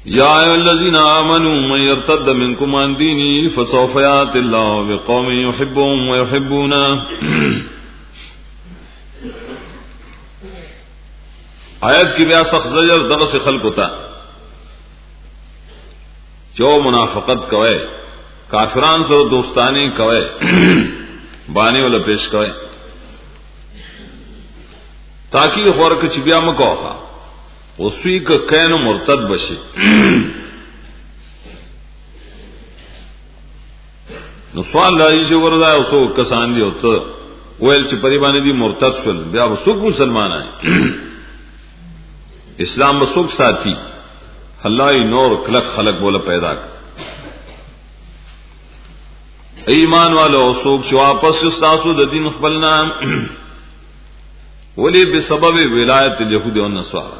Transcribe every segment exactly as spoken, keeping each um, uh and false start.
یا ایھا الذین آمنوا من یرتد منکم عن دینه فسوف یأتی اللہ بقوم یحبهم ویحبونه. آیت کی بیا سخت زجر دغه سے خلق ہوتا جو منافقت کوئے کافران سره دوستانی کوئے بانی ولا پیش کوئے تاکہ خورک چ بیا مکوخا وسوی ک کین مرتد بشي نو سوال راځي چې وردا اوسو کسان دي او ته ویل چې پری باندې دي مرتد شول بیا وسوک مسلمانان اسلام وسوک ساتي الله نور کلک خلق بوله پیدا ایمان والو وسوک چې واپس استاسو د دین خپل نام ولی بسبب ولایت اليهود او النصارى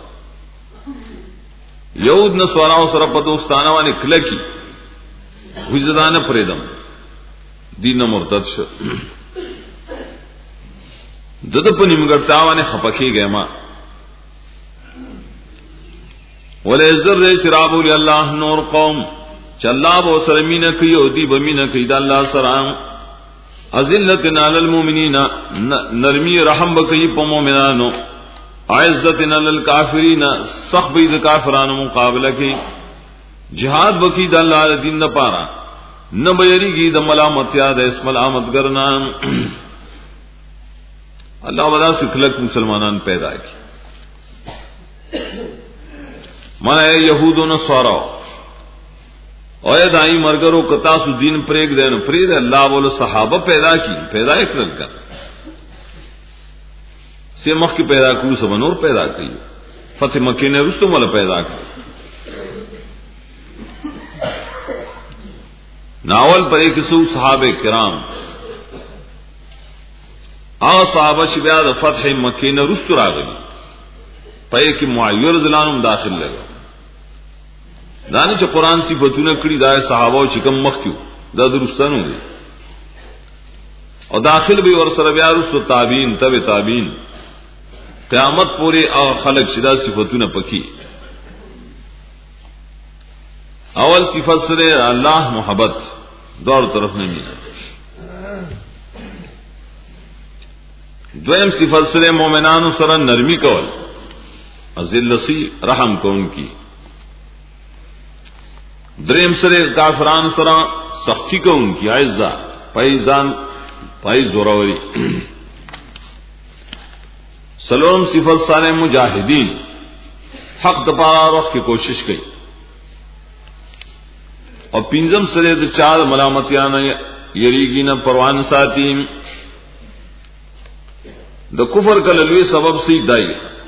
یهود نصارا سره په دوستانه باندې کلکی وجدان پرېدم دین مرتد شو دته په نیمګړتیا باندې خپکیږي ما ولې زر شراب الله نور قوم چې الله به سره مینه کوي او دی به مینه کوي د الله سره ذلتنا للمؤمنین نرمی رحم بکئی په مؤمنانو عزتنا للکافرین سخت د کافرانو مقابله کی جهاد بکی د الله دین نه پاره نه بیریږي د ملامت یاد اسم ملامت کرنا الله ولا سکلک مسلمانان پیدا کی مانا یهودو نصارا او دای مرګرو کتا سو دین پرېګ دین پرېد الله بوله صحابه پیدا کی پیدا کړل کا سی مخ کی پیدا کړو سب نور پیدا کړي فتح مکه نے رستم ولا پیدا کړ ناول پر ایک سو صحابه کرام او صحابه چې بیا د فتح مکه نے رست راغلي پې کې معیر زلانم داخل لګا دانه چې قران صفاتونه کړی دا صحابه چې کوم مخ کیو دا درستانو دي او داخل به ور سره بیا رسو تابعین تبع تابعین قیامت پوری او خلق شدا صفاتونه پکی اول صفات سره الله محبت دور طرف نه مینا دویم صفات سره مؤمنانو سره نرمی کول ذلسی رحم کون کی دریم سره کافرانو سره سختی کون کی عزت پایزان پای زوراوری سلام صفات سره مجاهدین حق د پاره روح کی کوشش کړي او پینځم سره د چار ملامتیانه یریږي نه پروان ساتي د کفر کله لوی سبب سي دای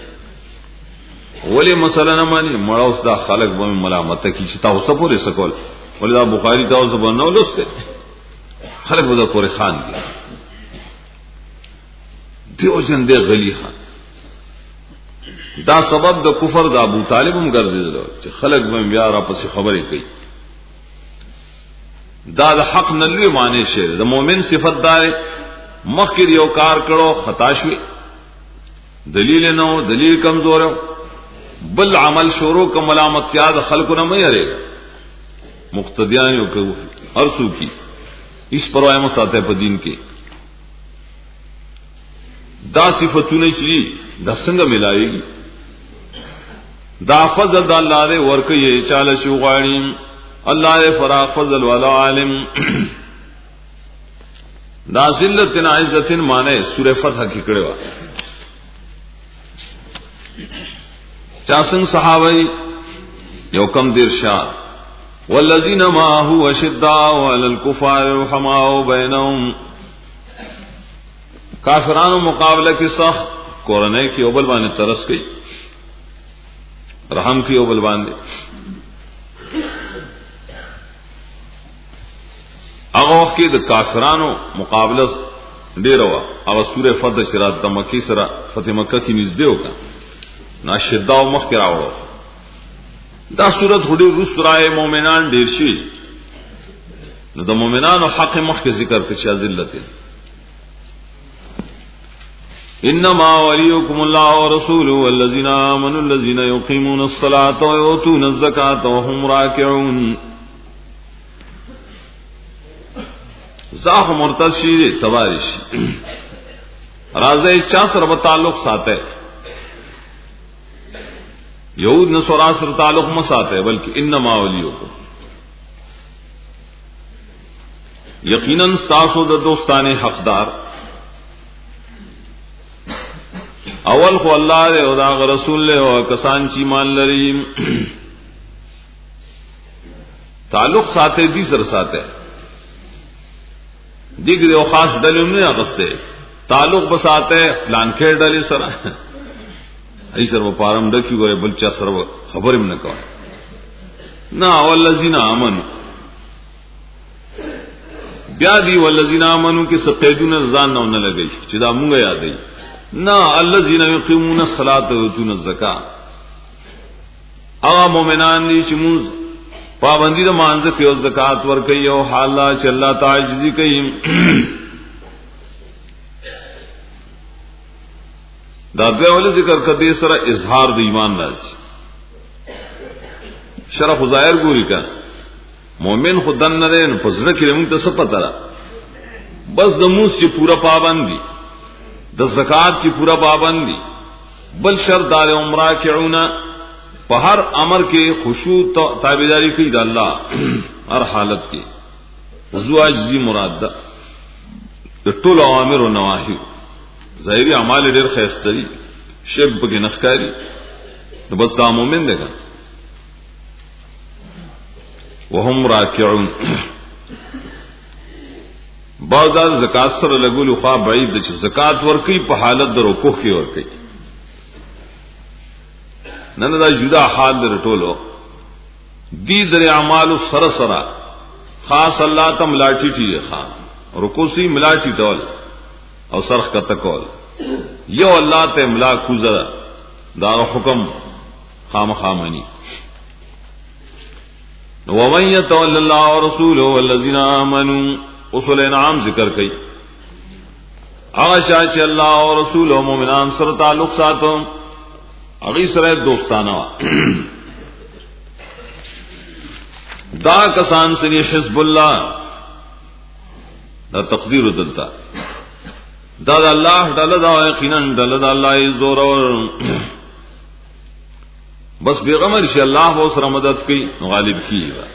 ولی مثلا نه مانی مړاوس دا خلق به ملامت کی چې تاسو پورې سکول ولی دا بخاری تاسو په نو لسته خلق به پورې خان دي دیو جن دې غلی خان دا سبب د کفر د ابو طالب هم ګرځیدل چې خلق به بیا را پس خبرې کوي دا د حق نلوي معنی شه د مؤمن صفت دار مخکې یو کار کړو خطا شوی دلیل نو دلیل کمزور بل عمل شروع کا ملامت یاد خلق نہ میں ارے مقتدیان یو کو ارسو کی اس پرواہ مساتے په دین کې دا صفاتونه چې د څنګه ملایږي دا فضل د الله دې ورکه چاله شو غاړي الله دې فراغ فضل والا عالم دا ذلت عزت معنی سورہ فتح کې کړه چاسن صحابه یو کم دیر شاه والذین معه وشداء علی الكفار رحماء بینهم کافرانو مقابله کې سخت قرانه کې اول باندې ترس کوي رحم کې اول باندې هغه وخت کې د کافرانو مقابله ډیر وا او سوره فتح شرات د مکی سره فتح مکه کې نږدې وکړه ناشدا او مخ کې راوړو دا صورت هډي روس راي مؤمنان ډیر شي نو د مؤمنانو حق مخ کې ذکر کې چې ذلت انما وليكم الله ورسوله والذين آمنوا الذين يقيمون الصلاة ويؤتون الزكاة وهم راكعون. زاخ مرتشی تبارش رازه چا سره په تعلق ساته یہود نصارا سره تعلق مه ساته بلکہ انما وليكم یقینا تاسو د دوستانه حقدار اول خو الله دې او دا رسول له او کسان چې مان لري تعلق ساته دي سره ساته دیگر یو خاص دلیل نه اغسته تعلق بساته پلان کې ډلې سره ای سره په پارم ډکی غره بل چا سره خبرې نه کوي نا والذین آمنوا بیا دی والذین آمنوا کې سقیدون ځان نه لګی چې دا مونږه یادې نا الذین یقیمون الصلاة ویؤتون الزکاة هغه مؤمنان دي چې موږ پابندی د مانځه کې او زکات ورکوي او حالا چې الله تعالی کوي دا به ول ذکر کدي سره اظهار د ایمان راځي شرف ظاهر ګوري کا مؤمن خدان نه نه پزړه کې موږ ته څه پته را بس د موږ چې پورا پابندي د زکات چې پورا پابندي بل شرط دار عمره کېونه په هر امر کې خشوع تابعداري کوي د الله هر حالت کې وضو عجزي مراد ده د ټول اوامر او نواهي ظاهري اعمال ډېر خیسته دي شرک پکې نخکاری نو بس دا مؤمن دی وهم راکعون بعض زکات سره لګول خو بعید دي چې زکات ورکي په حالت د رکوع کې ورکي نن دا جدا حال در ټولو دي در اعمال سره سره خاص الله ته ملاټي ټي خان رکوع سي ملاټي ټول او سرخ کا تکول یو الله ته ملا کوزه دا حکم خام خامني ومن يتول الله ورسوله والذين آمنوا اصل انعام ذکر کئی آشا چې الله او رسول او مؤمنان سره تعلق ساتو اغي سره دوستانه دا کسان سری حزب الله دا تقدیر دلتا دا دا الله ډله دا یقینا ډله دا الله زور اور بس پیغمبر شي الله او سره مدد کوي غالب کیږي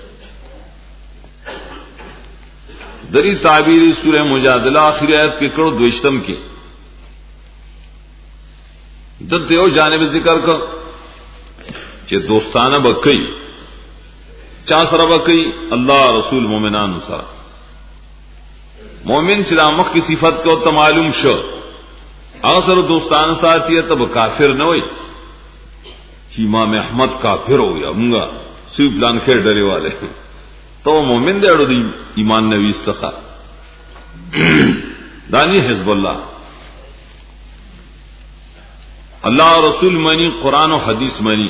دری تعبیر سورہ مجادلہ آخری آیت کے کڑو دوشتم کے دلتے ہو جانب ذکر کر کہ دوستانہ بکئی چا سر بکئی اللہ رسول مومنان سر مومن چلامخ کی صفت کو تو معلوم شو اغسر دوستانہ ساتھی ہے تب کافر نہ ہوئی کہ امام احمد کافر ہو یا منگا سوی پلان خیر ڈرے والے تو مومن دے اڑو دی ایمان نوی استخا دانی حزب اللہ اللہ رسول منی قرآن و حدیث منی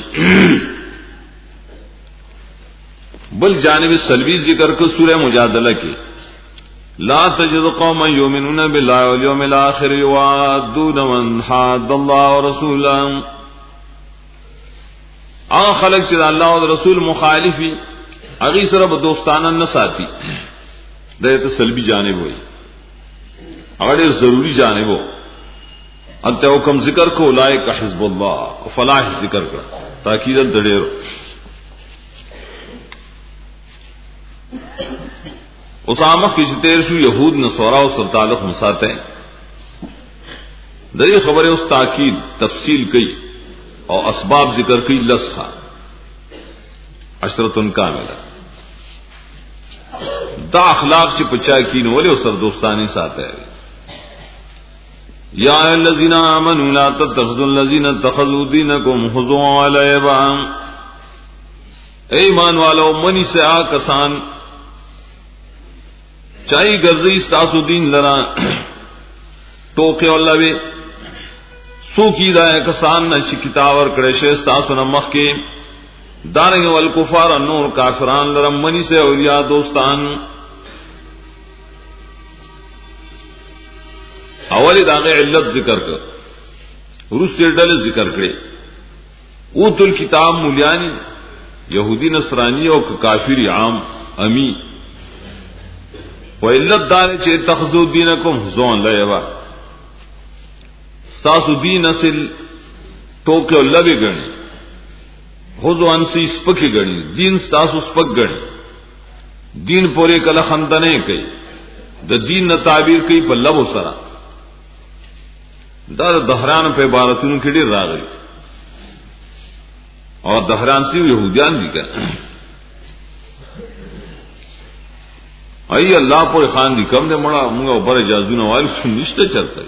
بل جانب سلبی ذکر کو سورہ مجادلہ کی لا تجد قوما یؤمنون باللہ والیوم الاخر یوادون من حاد اللہ ورسولہ آن خلق چیز اللہ و رسول مخالفی اگی سره به دوستانه نه ساتي دا ته سلبي جانب وي اگر ضروری جانب ہو انت حکم ذکر کو اولئک حزب الله فلاح ذکر کړه تاکید دړېرو اسامه کی تیر شو يهود نصارا او سره تعلق مساته دغه خبره اوس تاکید تفصیل کړي او اسباب ذکر کړي لسخه عشرتن کامله دا اخلاق چې پچا کین ولې سر دوستانی ساته یا الذین آمنوا لا تتخذوا الذین اتخذوا دینکم هزوا ولعبا ایمان والو منی سے آ کسان چاہی گرزی استاسو دین لرا ٹوکے واللوی سو کی دائے کسان نشی کتاور کڑیشے استاسو نمخ کے دارنگ والکفار النور کافران لرم منی سے اولیاء دوستان او ولی دا غیر علت ذکر کر ورسته ډله ذکر کړي او تل کتاب مولیانی یہودی نصرانی او کافر عام امی و علت دار چې تخذو دینکم زون لایوا ساسو دین اصل ټوکو لوي غني خذو انسی سپکی غني دین تاسو سپک غني دین پورې کله خندنه کوي د دین نه تعبیر کوي په لبو سره دا دهران په عبارتونو کې ډیر راغلي او دهران سی يهوديان دي کنه ای الله په خان دي کوم دې مړه موږ پر اجازه نه وایو نشته چرته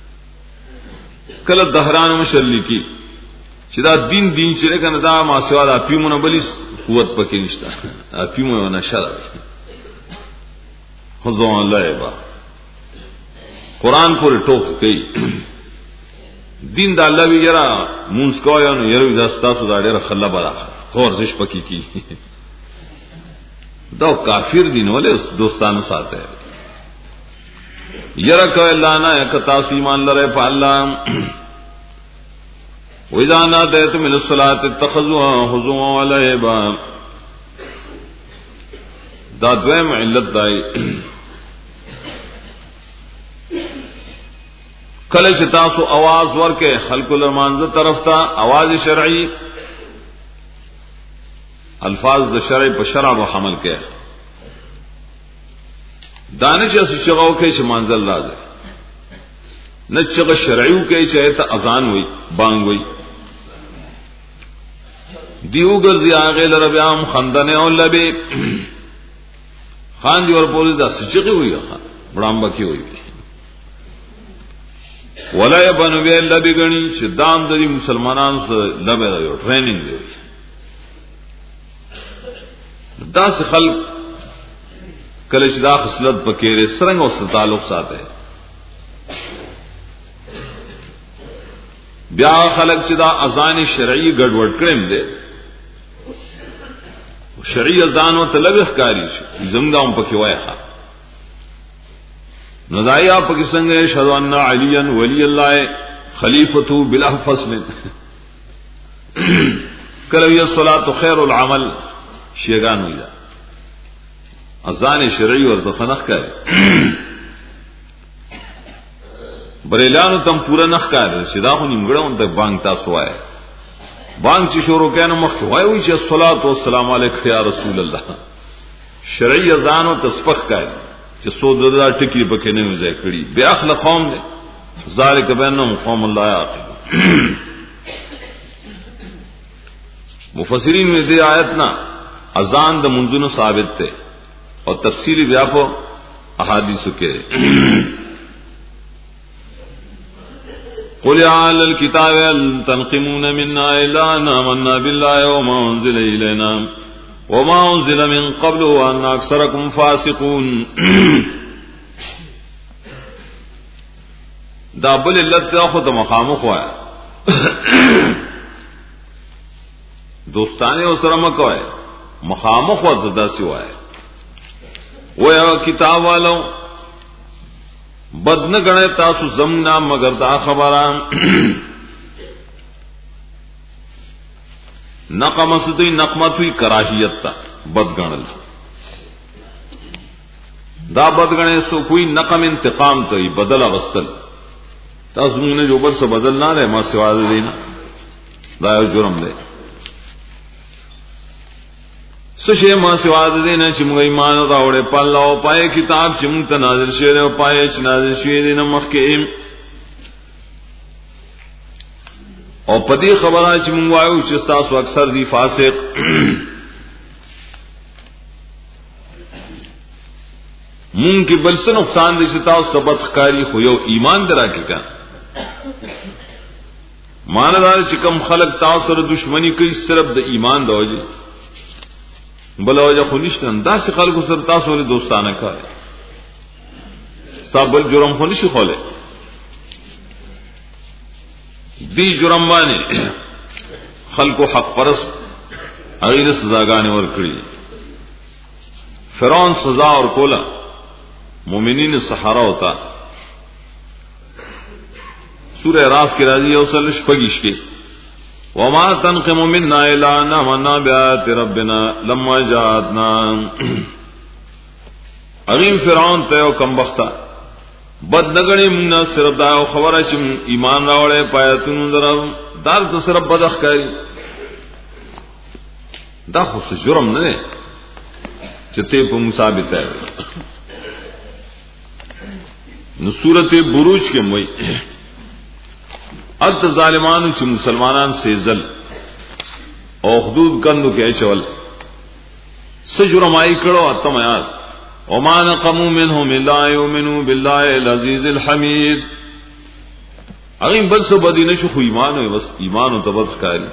کله دهران مشلکی چې دا دین دین چې کنه دا ما سوا دا پیمونه بلی قوت پکې نشته پیمونه نشره خذو الله با قران پر ټوک کوي دین د الله وی یرا مونږ کوو نو یره د تاسو دا ډېر خلا براخه خور زش پکې کی دا کافر دین ولې دوستانو ساته یرا کوي الله نه یک تاسو ایمان لره په الله وإذا ناديتم إلى الصلاة اتخذوها هزوا ولعبا دا دویم علت دای کله چې تاسو आवाज ورکه خلق المانزه طرف ته आवाज شرعي الفاظ د شرع په شرع او حمل کې دانه چې څنګه وکي چې منزل راځي نه چې شرعي وکي چې ته اذان وي بانګ وي دیو ګرځي هغه لره بیا هم خندنه او لبه خان دی ور پولیس دا سچغي وي ښا بڑامبا کی وي ولا يبنو به لبه غني چې دام د مسلمانانو سره لبه یو ټریننګ دی داس خلق کله چې دا خصلت پکېره سرنګ او تعلق ساته بیا خلق چې دا اذان شرعي ګډوډ کړم دي شرعي اذان او تلوث کاری زمداوم پکې وایخه نو دایا پکې څنګه شهادت ان علي ولي الله خليفته بلا فصل کله یې صلات خير العمل شیگان وی دا اذان شرعی ورته خنخ کړي بریلانو تم پورا نخ کړي شدا خو نیمګړو ته بانګ تاسو وای بانګ چې شروع کینو مخ وای چې الصلاه والسلام علیک یا رسول الله شرعی اذان او تسبح کړي چې سو دغه ټکی پکې نه وځي کړي بیا اخلاق قوم دي ذالک بینهم قوم الله یعقلون مفسرین میں سے آیت نا اذان د منځونو ثابت ته او تفصیلی بیا په احادیث کې قل يا اهل الكتاب هل تنقمون منا الا ان آمنا بالله وما انزل الينا وما انزل من قبل وان اكثركم فاسقون دا بل علت خو ته مخامخ وای دوستانه سره مکوای مخامخ ورته داسي وای ویا کتاب والو بد نه غنه تاسو زمنا مگر دا خبران نقمستوی نقمتوی کراهیت تا بد غنل دا بد غنه سو کوئی نقم انتقام ته بدل واستل تاسو نه جو بل څه بدل نه لري ما سوا دې نه دا یو جرم دی سشه ما سوا دې نه چې موږ ایمان راوړې په الله او پای کتاب چې موږ ته نازل شوی او پای چې نازل شوی دې نه مخکې او پدې خبره چې موږ وایو چې تاسو اکثر دي فاسق مونږ کې بل څه نقصان دي چې تاسو سبت ښکاری خو یو ایمان درا کې کا ماندار چې کوم خلق تاسو سره دښمنی کوي صرف د ایمان د وجه بل وجه خو نشته انداز خلکو سره تاسو له دوستانه کوي صاحب جرم خو نشي خوله دی جرم باندې خلکو حق پرس اغیر سزاګانې ورکړي فرعون سزا اور کولا مومنین صحرا ہوتا سورہ اعراف کی راضی اوصل شپگیش کے وما تنقم منا الا ان آمنا بآيات ربنا لما جاءتنا اغیم فرعون ته او کم بختا بد نگړې موږ صرف دا خبره چې ایمان راوړې پایتونو درو دار ته صرف بدخ کوي دا خو څه جرم نه دی چې ته په مصابت ہے نو سورته بروج کې موي الت ظالمانو چې مسلمانان سیزل او حدود کندو کې چول څه جرمای کړو اتم آیات وما نقموا منهم الا يؤمنوا بالله العزيز الحميد اغه بل څه بدینه شو خو ایمان او بس ایمان او تبت کاری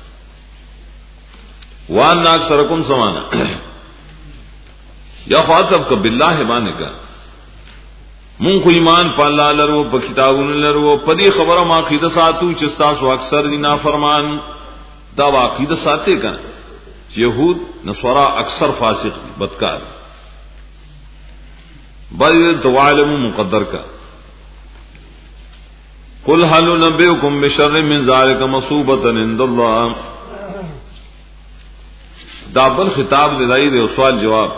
وان اکثرکم سمانا یا خاطب ک بالله باندې کا مون کو ایمان په الله لرو په کتابونو لرو په دې خبره ما عقیده ساتو چې تاسو اکثر دي نافرمان دا عقیده ساتي کنه يهود نصارا اکثر فاسق دي بدکار بل توالم مقدر کا قل هل نبئكم بشر من ذلك مصوبة عند الله دا بل خطاب لدائی دے سوال جواب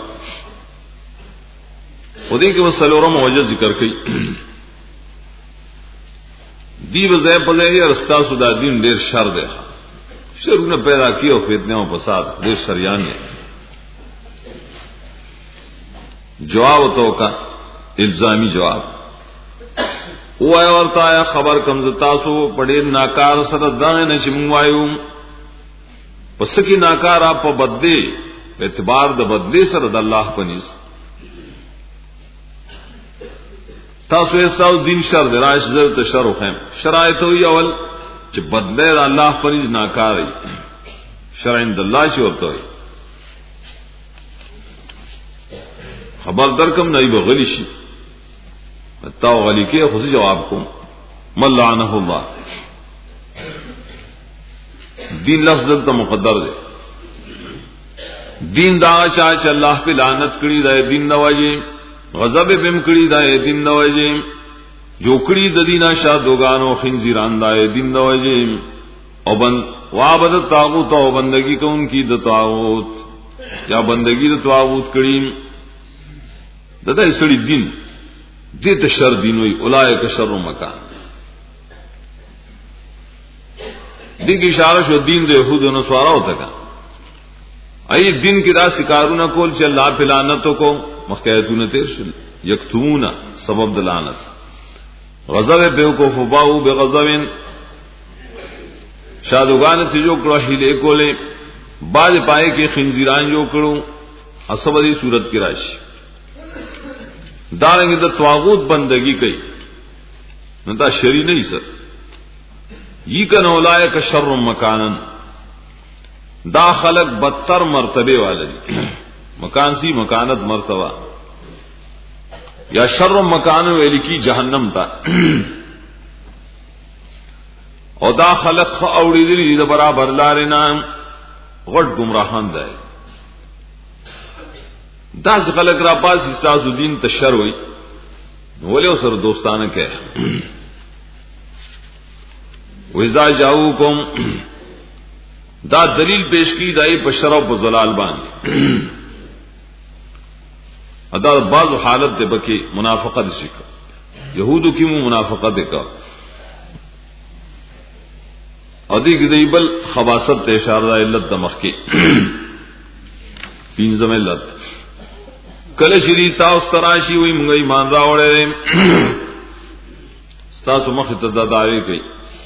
خودی کے وسلورم وجہ ذکر کئی دی وزے پزے رستہ سدا دین دیر شر دے شروع نے پیدا کیا اور فتنے و فساد دیر شریان نے جواب تو کا الزامی جواب او آیا ورطا آیا خبر کمزتاسو پڑیر ناکار سر دانے نچموائیو پس کی ناکار آپ پا بدلے اعتبار دا بدلے سر دا اللہ پنیز تاسو ایساو دین شر دے رائش زرد شر و خیم شرائطو ہی اول چھ بدلے دا اللہ پنیز ناکار ہے شرعین دا اللہ چھ ورطا ہے خبر درکم نئی بغلی شی تاو غلی کے خصوصی جواب کو من لعنہ اللہ دین لفظ دلتا مقدر دے دین دا چاچ اللہ پہ لعنت کری دا دین نواجی غضب بم کری دا دین نواجی جو کری دا دینا شاہ دوگانو خنزیران دا دین نواجی او بند وابد تاغوت او بندگی کو ان کی دا تاغوت یا بندگی دا تاغوت کریم دا دا اسڑی دین دیت شر دینوی اولائک شر مکان دین کی اشارہ شو دین دے یہود و نصارا ہوتا کا ای دین کی راہ سکارون کول چل اللہ پہ لعنتوں کو مخیتون تیر شل یکتمون سبب دلعنت غضب بیوکو فباو بغضبین شادوگان تی جو کرو حیلے کولے بعد پائے کے خنزیران جو کرو اصبری صورت کی راشی دارنگی دا تواغوت بندگی کئی نتا شری نہیں سر یہ کن اولائک شر مکانن دا خلق بدتر مرتبے والے مکان سی مکانت مرتبہ یا شر مکان ویلی کی جہنم تا او دا خلق اوڑی دلی دا برابر لارنا غٹ گمراہان دائے دا خلق را پاس استاذ الدین تشر ہوئی ولی سر دوستانہ کہ وَإِذَا جَاءُوكُمْ دا دلیل پیش کی دائی پشرف و ضلال باندھ ادا بعض حالت دے بکی منافقت سکا یہودو کی مو منافقت کا ادی کی دی بل خباست تے اشارہ علت دمخ کی پینزم علت کل شری تاس تراشی ہوئی منگا ایمان راوڑے ستاسو مخ تداداوی کئی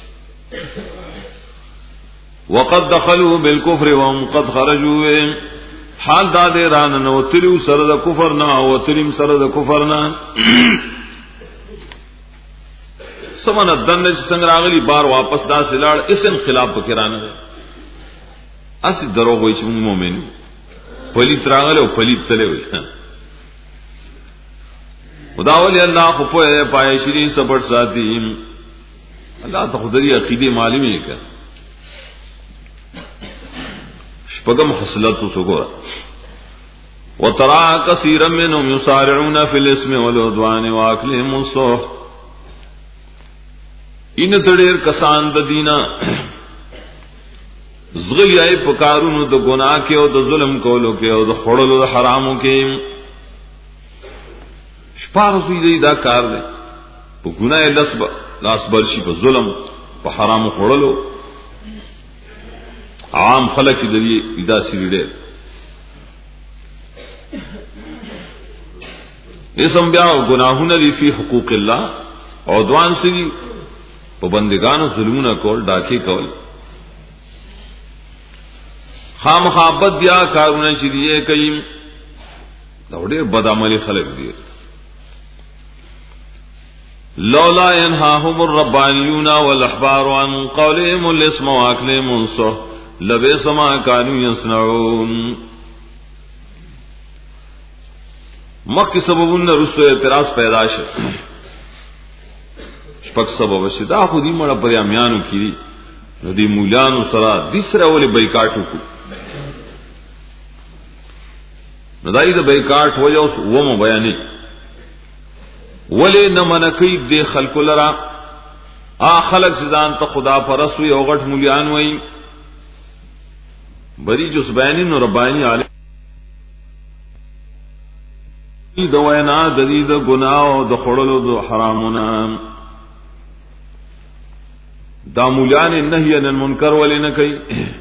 وقد دخلوا بالكفر وهم قد خرجوا حال دادے ران نو تلو سرد کفر نہ او تلم سرد کفر نہ سمن دن سنگراغلی بار واپس دا سلاڑ اس انقلاب پکران ہے اس درو ہوئی چھ مومن پلیت راغل او پلیت تلے ہوئی خدا ولی اللہ خفو ہے پائے شری سبر ساتھی اللہ تخدری عقیدی معلوم ہے کہ شپغم خصلت سگورا وترى كثيرا منهم يسارعون في الاسم والعدوان واكلهم السحت ان تډیر کسان د دینا زغلیای په کارونو د ګناه کې او د ظلم کولو کې او د خړلو د حرامو کې شپارسوی دی دا کار دی په ګناه لسب لاس برشي په ظلم په حرامو خړلو عام خلک دی دا سری ډېر اسم بیا گناہونه دي فی حقوق الله او دوان سری په بندگانو ظلمونه کول ډاکې کول خامخابت بیا کارونه چې دی کوي دا ډېر بد عملي خلک دي لولا ينهاهم الربانيون والاحبار عن قولهم الاسم واكلهم السحت لبئس ما كانوا يصنعون مکه سببونه رسو اعتراض پیدا شو شپږ سبب شي دا خو دې مړه پر امیانو کړي نو دې مولانو سره د سره ولې بایکاټ وکړو نو دای د بایکاټ وجو ومو بیانې ولې نه منکې دې خلکو لرا ا خلک ځان ته خدا پرسو یو غټ مولان وای بری جو سبانی نو ربانی علی د وینا د دې د ګناه او د خړلو د حرامونو دا مولان نهی عن المنکر ولې نه کوي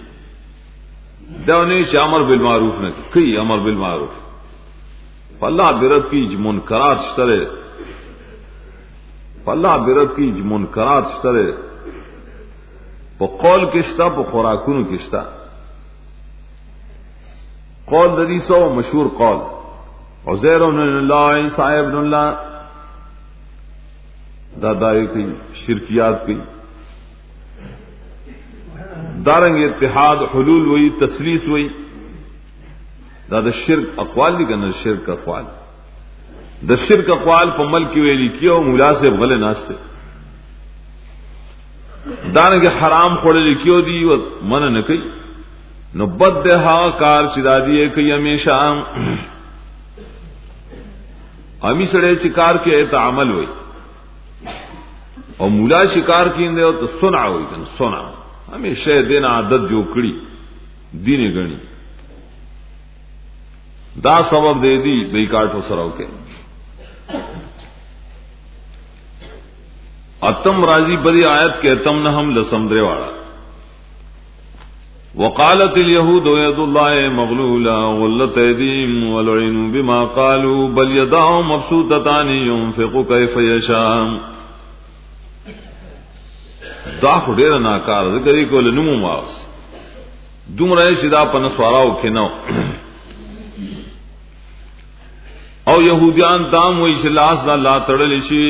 دا نه چې امر بالمعروف نه کوي امر بالمعروف الله برت کی منکرات شتره الله برت کی منکرات شتره په قول کې شته په خوراکونو کې شته قول د دې سو مشهور قول عزیر بن اللہ عیسیٰ ابن اللہ دادائی کی شرکیات کی دارنگ اتحاد حلول ہوئی تسلیس ہوئی دادا شرک اقوال دی کنا شرک اقوال دا شرک اقوال پا ملکی ویلی کیا مولا سے غلے ناستے دارنگ حرام خوڑے کیو دی و من نکی نو بد دہا کار چدا دیئے کئی ہمیشہ امی سڑے شکار کے ایت عمل ہوئی اور مولا شکار کی اندے تو سنا ہوئی کن سنا ہمیشہ دین عادت جو کڑی دین گنی دا سبب دے دی بے کاٹو سراو کے اتم راضی بری آیت کے اتم نہ ہم لسمدرے والا وقالت اليهود يد الله مغلولة غلت أيديهم ولعنوا بما قالوا بل يداه مبسوطتان ينفق كيف يشاء دا خو ډیر ناکار ذکرې کول نمو ماوس دومره شدا پن سواراو کینو او يهوديان دام وې چې لاس د الله تړل شي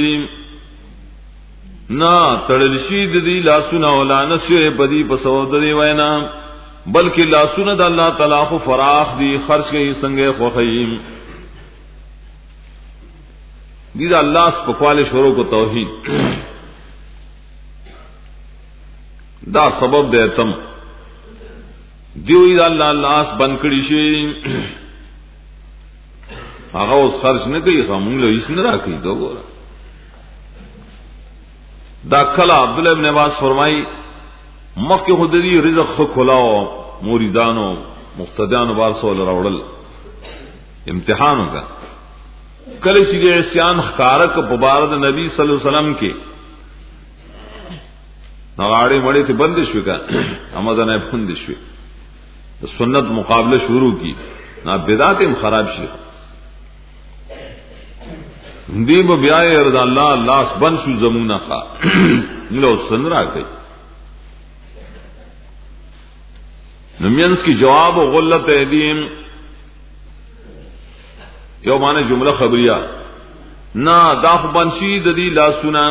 نه تړل شي د دې لاسونه ولانه شي بدی په سود دی وینا بلکہ لاسونه د الله تعالی خو فراخ دی خرج کوي څنګه خو خیم دي د الله سپکواله شروع کو توحید دا سبب دی تم دیوی د الله لاس بند کړی شي هغه اوس خرج نه کوي همون له هیڅ نه راکې دا ګوره دا کلا عبد الله ابن عباس فرمای مکه خدای رزق خو کلاو مریدانو مقتدیانو بار سول راوړل امتحانو کا کله چې عصیان خارق په بار د نبی صلی الله علیه وسلم کې نغاړي مړې ته بند شو کا امدنه بند شو سنت مقابله شروع کی نا بدعت هم خراب شي دی به بیا رضا الله الله بن شو زمونه خا نو سن را کوي نمینس کی جواب و غلط ایدیم یو معنی جملہ خبریہ نا داخ بنشی ددی لاسونا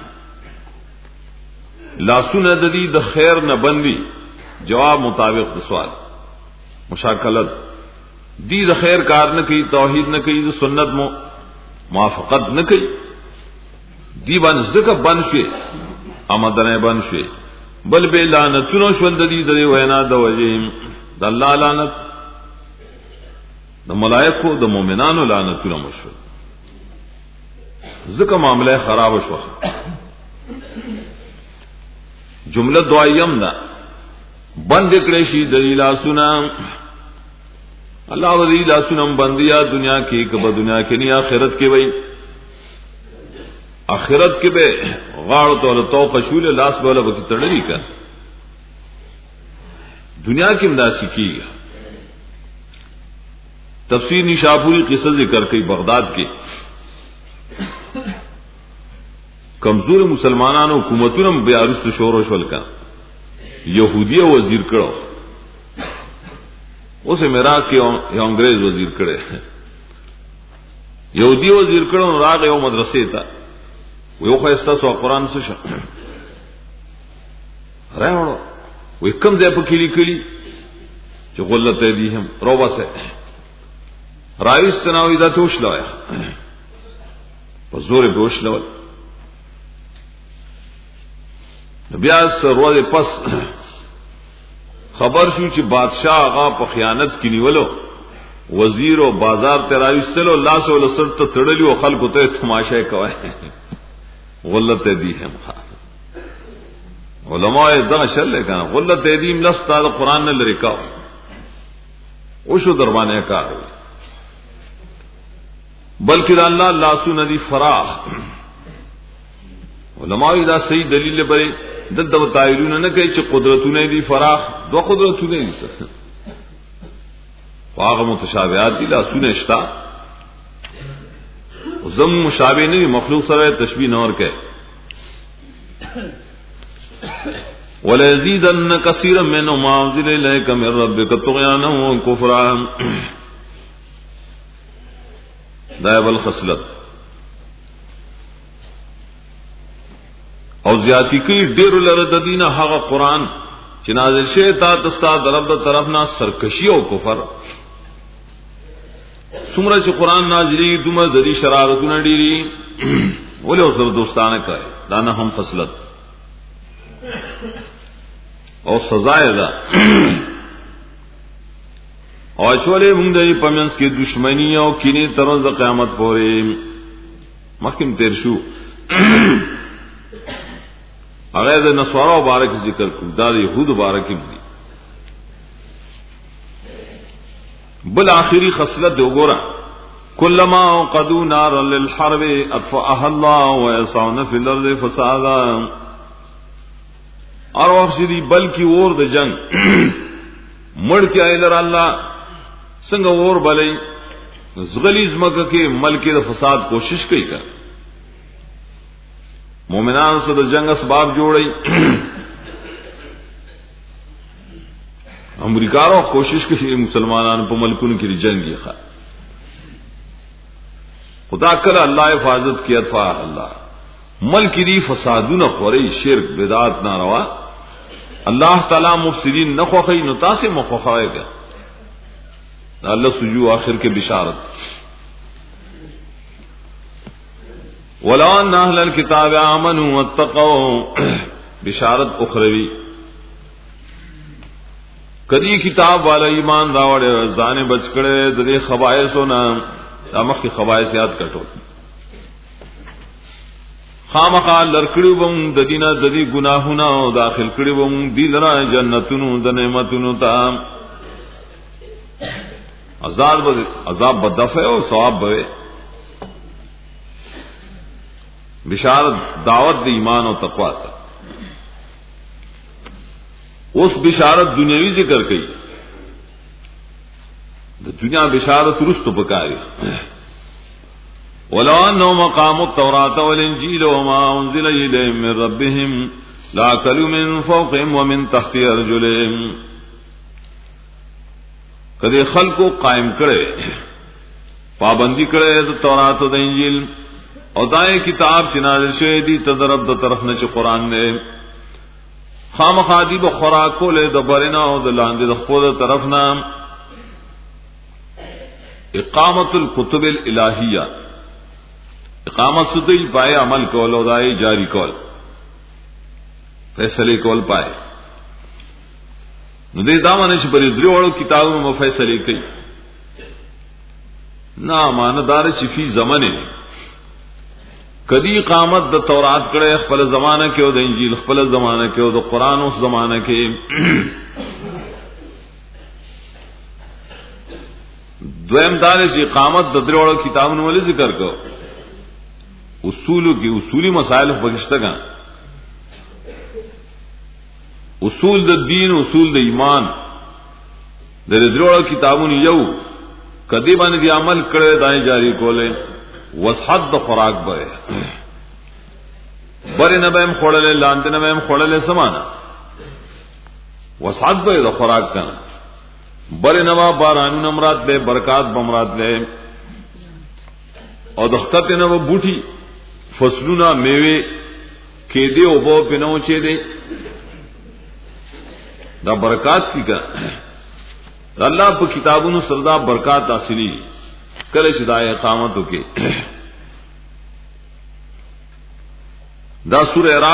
لاسونا ددی د خیر نہ بندی جواب مطابق سوال مشاکلت دی د خیر کار نہ کی توحید نہ کی سنت مو موافقت نہ کی دی بن زکه بن شي امدنه بن شي بل به لعنتونو شول د دې د وینا د وجیم د الله لعنت د ملائکو د مؤمنانو لعنتونو مشول ځکه معاملې خراب شوه جمله دوایم ده بند کړی شي دلیل اسونه الله وزي لاسونه بندیا دنیا کې کبه دنیا کې نه آخرت کې وای آخرت کې به غاړو ته تو قشول لاس بوله به تړلی کا دنیا کې مداسي کیږي تفسیر نشاپوری قصہ ذکر کئی بغداد کے کمزور مسلمانانو حکومتونو بیارست شور و شول کا یہودی وزیر کړو اوسه میرا کې یو انګريز وزیر کړي یہودی وزیر کړو راغ یو مدرسې ته یو خو استاسو قرآن څه شه راوړو وې کوم ځای په کلی کلی چې غلطه دي هم روباسه رئیس تناوی دا توش لویا په زور به وش لول بیا سروازه پس خبر شو چې بادشاہ هغه په خیانت کې نیولو وزیر او بازار ته راوستلو الله سو له سر ته تړلی او خلکو ته تماشا کوي غلط دي هم علماء دغه شل کنه غلط دي ملستا د قران نه لري کا او شو دربانه کار بلکہ اللہ اللہ سو ندی فراخ علماء دا صحیح دلیل بری دد دو تایلون نہ کہے چې قدرتونه دی فراخ دو قدرتونه دي څه واغه متشابهات دي لا سونه شتا زم مشابه نه مخلوق سره تشبیه نور کہے ولزیدن کثیرا منهم ما انزل الیک من ربک طغیانا وکفرا دایبل خصلت او زیاتی کی ډیر لره د دینه هغه قران چې نازل شوی تا تستا درب د طرف نه سرکشی او کفر څومره چې قران نازلی دومره د دې شرارتونه ډیری ولې اوسره دوستانه کوي دا نه هم خصلت او سزا ده او چولې موږ د پمنس کې دشمنی او کینې تر ورځې قیامت پورې مخکې تیر شو هغه د نصارا مبارک ذکر کو دا د يهود مبارک دي بل اخري خصلت وګوره کلما قدوا نار للحرب اطفاها الله ويسعون في الارض فسادا اور وخت دي بلکې اور د جنگ مړ کې ایلر الله څنګه اور بلې زغلیز مکه کې ملک د فساد کوشش کوي کا مومنان سره د جنگ اسباب جوړي امریکایانو کوشش کوي مسلمانانو په ملکونو کې جنگي ښه خدا کله الله حفاظت کی اطفاء الله ملک دی فسادونه خوري شرک بدعت ناروا الله تعالی مفسدین نه خوخی نو تاسو مخوخایګه الله سجو آخر کے بشارت ولا ان اهل الكتاب امنوا واتقوا بشارت اخروی کدی کتاب والا ایمان راوړ ځان بچ کړي د دې خبائثو نه امخ کی خبائث یاد کټو خامخا لړکړو بم د دینه د دې ګناهونه او داخل کړي بم دل را جنتونو د نعمتونو ته عذاب عذاب بدفع او ثواب به بشارت دعوت د ایمان او تقوا ته اوس بشارت دنیوي ذکر کړي د دنیا بشارت رستو پکاري ولو انه مقام التوراة والانجيل وما انزل اليهم من ربهم لاكلوا من فوقهم ومن تحت ارجلهم کدی خلقو قائم کړي پابندی کړي د تورات او د انجیل او دای کتاب چې نازل شوی دی تدرب د طرف نه چې قران نه خامخادی به خوراکو له د برنا او د لاندې د خپل طرف نه اقامت الكتب الالهیہ اقامت سدی پائے عمل کول او دای جاری کول فیصله کول پائے نو دې دامن چې بری درو وړو کتابونو مفصلی کوي نا ماندار چې فی زمانه کدی قامت د تورات کړه خپل زمانہ کې او د انجیل خپل زمانہ کې او د قران اوس زمانہ کې دویم دار چې قامت د دروړو کتابونو ول ذکر کو اصولو کې اصولی مسائل بغشتګا اصول د دین اصول د ایمان د دروړو کتابونو یو کدی باندې عمل کړه دای جاری کوله وصحت د خوراک به بر نه بهم خړلې لاندې نه بهم خړلې سمانا وصحت به د خوراک کنه بر نوا باران نمرات به برکات بمرات له او دخته نه و بوټي فصلونه میوه کې دی او بو پنو چي دی دا برکات کی کا الله په کتابونو سردا برکات حاصلې کله چې دا اقامت وکي دا سورہ